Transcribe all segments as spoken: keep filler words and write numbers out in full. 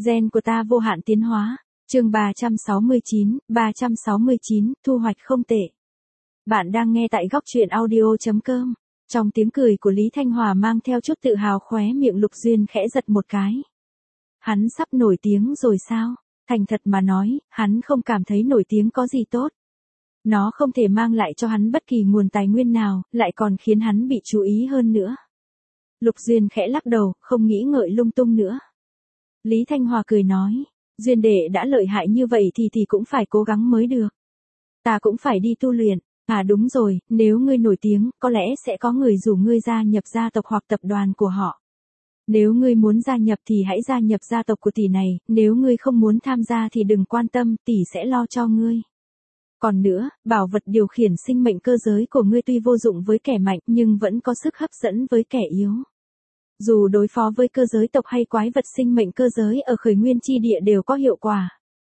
Gen của ta vô hạn tiến hóa. Chương ba trăm sáu mươi chín, ba trăm sáu mươi chín, thu hoạch không tệ. Bạn đang nghe tại góc truyện audio chấm com. Trong tiếng cười của Lý Thanh Hòa mang theo chút tự hào, khóe miệng Lục Duyên khẽ giật một cái. Hắn sắp nổi tiếng rồi sao? Thành thật mà nói, hắn không cảm thấy nổi tiếng có gì tốt. Nó không thể mang lại cho hắn bất kỳ nguồn tài nguyên nào, lại còn khiến hắn bị chú ý hơn nữa. Lục Duyên khẽ lắc đầu, không nghĩ ngợi lung tung nữa. Lý Thanh Hòa cười nói, Duyên đệ đã lợi hại như vậy thì thì cũng phải cố gắng mới được. Ta cũng phải đi tu luyện. À đúng rồi, nếu ngươi nổi tiếng, có lẽ sẽ có người rủ ngươi gia nhập gia tộc hoặc tập đoàn của họ. Nếu ngươi muốn gia nhập thì hãy gia nhập gia tộc của tỷ này, nếu ngươi không muốn tham gia thì đừng quan tâm, tỷ sẽ lo cho ngươi. Còn nữa, bảo vật điều khiển sinh mệnh cơ giới của ngươi tuy vô dụng với kẻ mạnh nhưng vẫn có sức hấp dẫn với kẻ yếu. Dù đối phó với cơ giới tộc hay quái vật sinh mệnh cơ giới ở khởi nguyên chi địa đều có hiệu quả.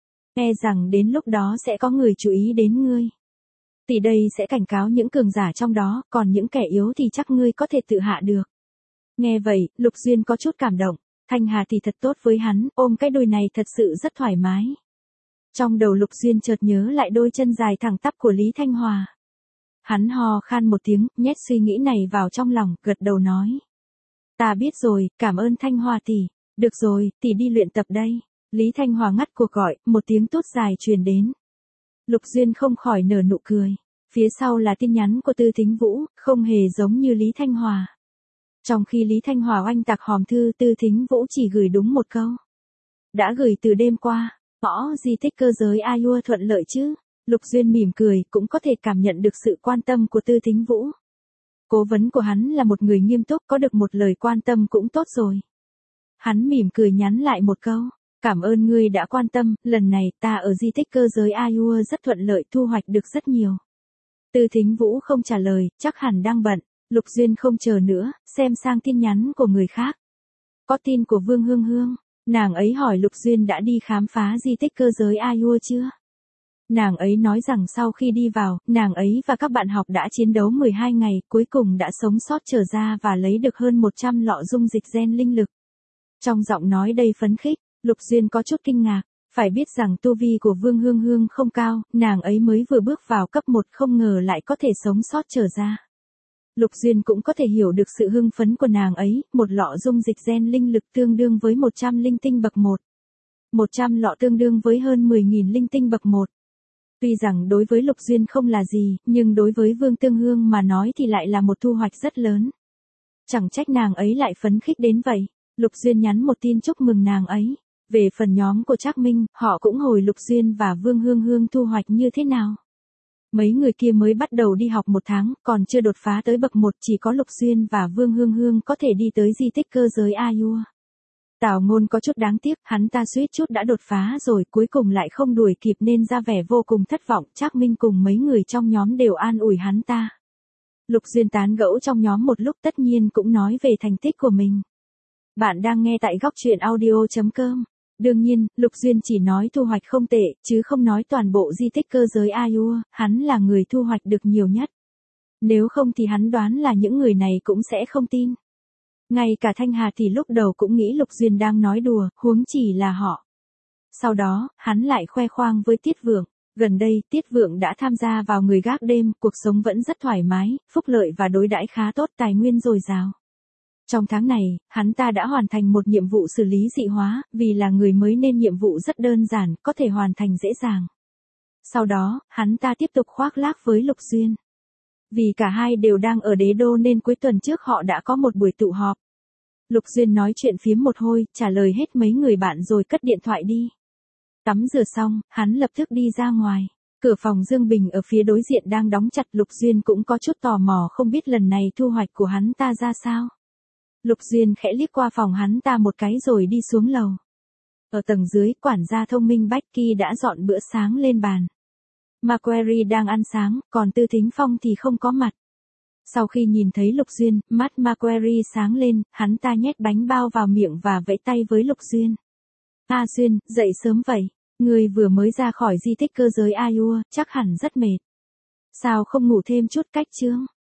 E rằng đến lúc đó sẽ có người chú ý đến ngươi. Tỷ đây sẽ cảnh cáo những cường giả trong đó, còn những kẻ yếu thì chắc ngươi có thể tự hạ được. Nghe vậy, Lục Duyên có chút cảm động. Thanh Hà thì thật tốt với hắn, ôm cái đùi này thật sự rất thoải mái. Trong đầu Lục Duyên chợt nhớ lại đôi chân dài thẳng tắp của Lý Thanh Hòa. Hắn hò khan một tiếng, nhét suy nghĩ này vào trong lòng, gật đầu nói. Ta biết rồi, cảm ơn Thanh Hòa tỷ. Được rồi, tỷ đi luyện tập đây. Lý Thanh Hòa ngắt cuộc gọi, một tiếng tút dài truyền đến. Lục Duyên không khỏi nở nụ cười. Phía sau là tin nhắn của Tư Thính Vũ, không hề giống như Lý Thanh Hòa. Trong khi Lý Thanh Hòa oanh tạc hòm thư, Tư Thính Vũ chỉ gửi đúng một câu. Đã gửi từ đêm qua, ngõ di tích cơ giới Ayua thuận lợi chứ? Lục Duyên mỉm cười, cũng có thể cảm nhận được sự quan tâm của Tư Thính Vũ. Cố vấn của hắn là một người nghiêm túc, có được một lời quan tâm cũng tốt rồi. Hắn mỉm cười nhắn lại một câu. Cảm ơn ngươi đã quan tâm, lần này ta ở di tích cơ giới Ayua rất thuận lợi, thu hoạch được rất nhiều. Tư Thính Vũ không trả lời, chắc hẳn đang bận. Lục Duyên không chờ nữa, xem sang tin nhắn của người khác. Có tin của Vương Hương Hương. Nàng ấy hỏi Lục Duyên đã đi khám phá di tích cơ giới Ayua chưa? Nàng ấy nói rằng sau khi đi vào, nàng ấy và các bạn học đã chiến đấu mười hai ngày, cuối cùng đã sống sót trở ra và lấy được hơn một trăm lọ dung dịch gen linh lực. Trong giọng nói đầy phấn khích, Lục Duyên có chút kinh ngạc. Phải biết rằng tu vi của Vương Hương Hương không cao, nàng ấy mới vừa bước vào cấp một, không ngờ lại có thể sống sót trở ra. Lục Duyên cũng có thể hiểu được sự hưng phấn của nàng ấy, một lọ dung dịch gen linh lực tương đương với một trăm linh tinh bậc một. một trăm lọ tương đương với hơn mười nghìn linh tinh bậc một. Tuy rằng đối với Lục Duyên không là gì, nhưng đối với Vương Tương Hương mà nói thì lại là một thu hoạch rất lớn. Chẳng trách nàng ấy lại phấn khích đến vậy. Lục Duyên nhắn một tin chúc mừng nàng ấy. Về phần nhóm của Trác Minh, họ cũng hồi Lục Duyên và Vương Hương Hương thu hoạch như thế nào. Mấy người kia mới bắt đầu đi học một tháng, còn chưa đột phá tới bậc một, chỉ có Lục Duyên và Vương Hương Hương có thể đi tới di tích cơ giới Ayua. Tào Ngôn có chút đáng tiếc, hắn ta suýt chút đã đột phá rồi, cuối cùng lại không đuổi kịp nên ra vẻ vô cùng thất vọng. Trác Minh cùng mấy người trong nhóm đều an ủi hắn ta. Lục Duyên tán gẫu trong nhóm một lúc, tất nhiên cũng nói về thành tích của mình. Bạn đang nghe tại góc truyện audio chấm com. Đương nhiên, Lục Duyên chỉ nói thu hoạch không tệ, chứ không nói toàn bộ di tích cơ giới Ayua, hắn là người thu hoạch được nhiều nhất. Nếu không thì hắn đoán là những người này cũng sẽ không tin. Ngay cả Thanh Hà thì lúc đầu cũng nghĩ Lục Duyên đang nói đùa, huống chỉ là họ. Sau đó, hắn lại khoe khoang với Tiết Vượng. Gần đây, Tiết Vượng đã tham gia vào người gác đêm, cuộc sống vẫn rất thoải mái, phúc lợi và đối đãi khá tốt, tài nguyên dồi dào. Trong tháng này, hắn ta đã hoàn thành một nhiệm vụ xử lý dị hóa, vì là người mới nên nhiệm vụ rất đơn giản, có thể hoàn thành dễ dàng. Sau đó, hắn ta tiếp tục khoác lác với Lục Duyên. Vì cả hai đều đang ở đế đô nên cuối tuần trước họ đã có một buổi tụ họp. Lục Duyên nói chuyện phiếm một hồi, trả lời hết mấy người bạn rồi cất điện thoại đi. Tắm rửa xong, hắn lập tức đi ra ngoài. Cửa phòng Dương Bình ở phía đối diện đang đóng chặt, Lục Duyên cũng có chút tò mò không biết lần này thu hoạch của hắn ta ra sao. Lục Duyên khẽ liếc qua phòng hắn ta một cái rồi đi xuống lầu. Ở tầng dưới, quản gia thông minh Becky đã dọn bữa sáng lên bàn. Macquarie đang ăn sáng, còn Tư Thính Phong thì không có mặt. Sau khi nhìn thấy Lục Duyên, mắt Macquarie sáng lên, hắn ta nhét bánh bao vào miệng và vẫy tay với Lục Duyên. A Duyên, dậy sớm vậy, người vừa mới ra khỏi di tích cơ giới Ayua, chắc hẳn rất mệt. Sao không ngủ thêm chút cách chứ?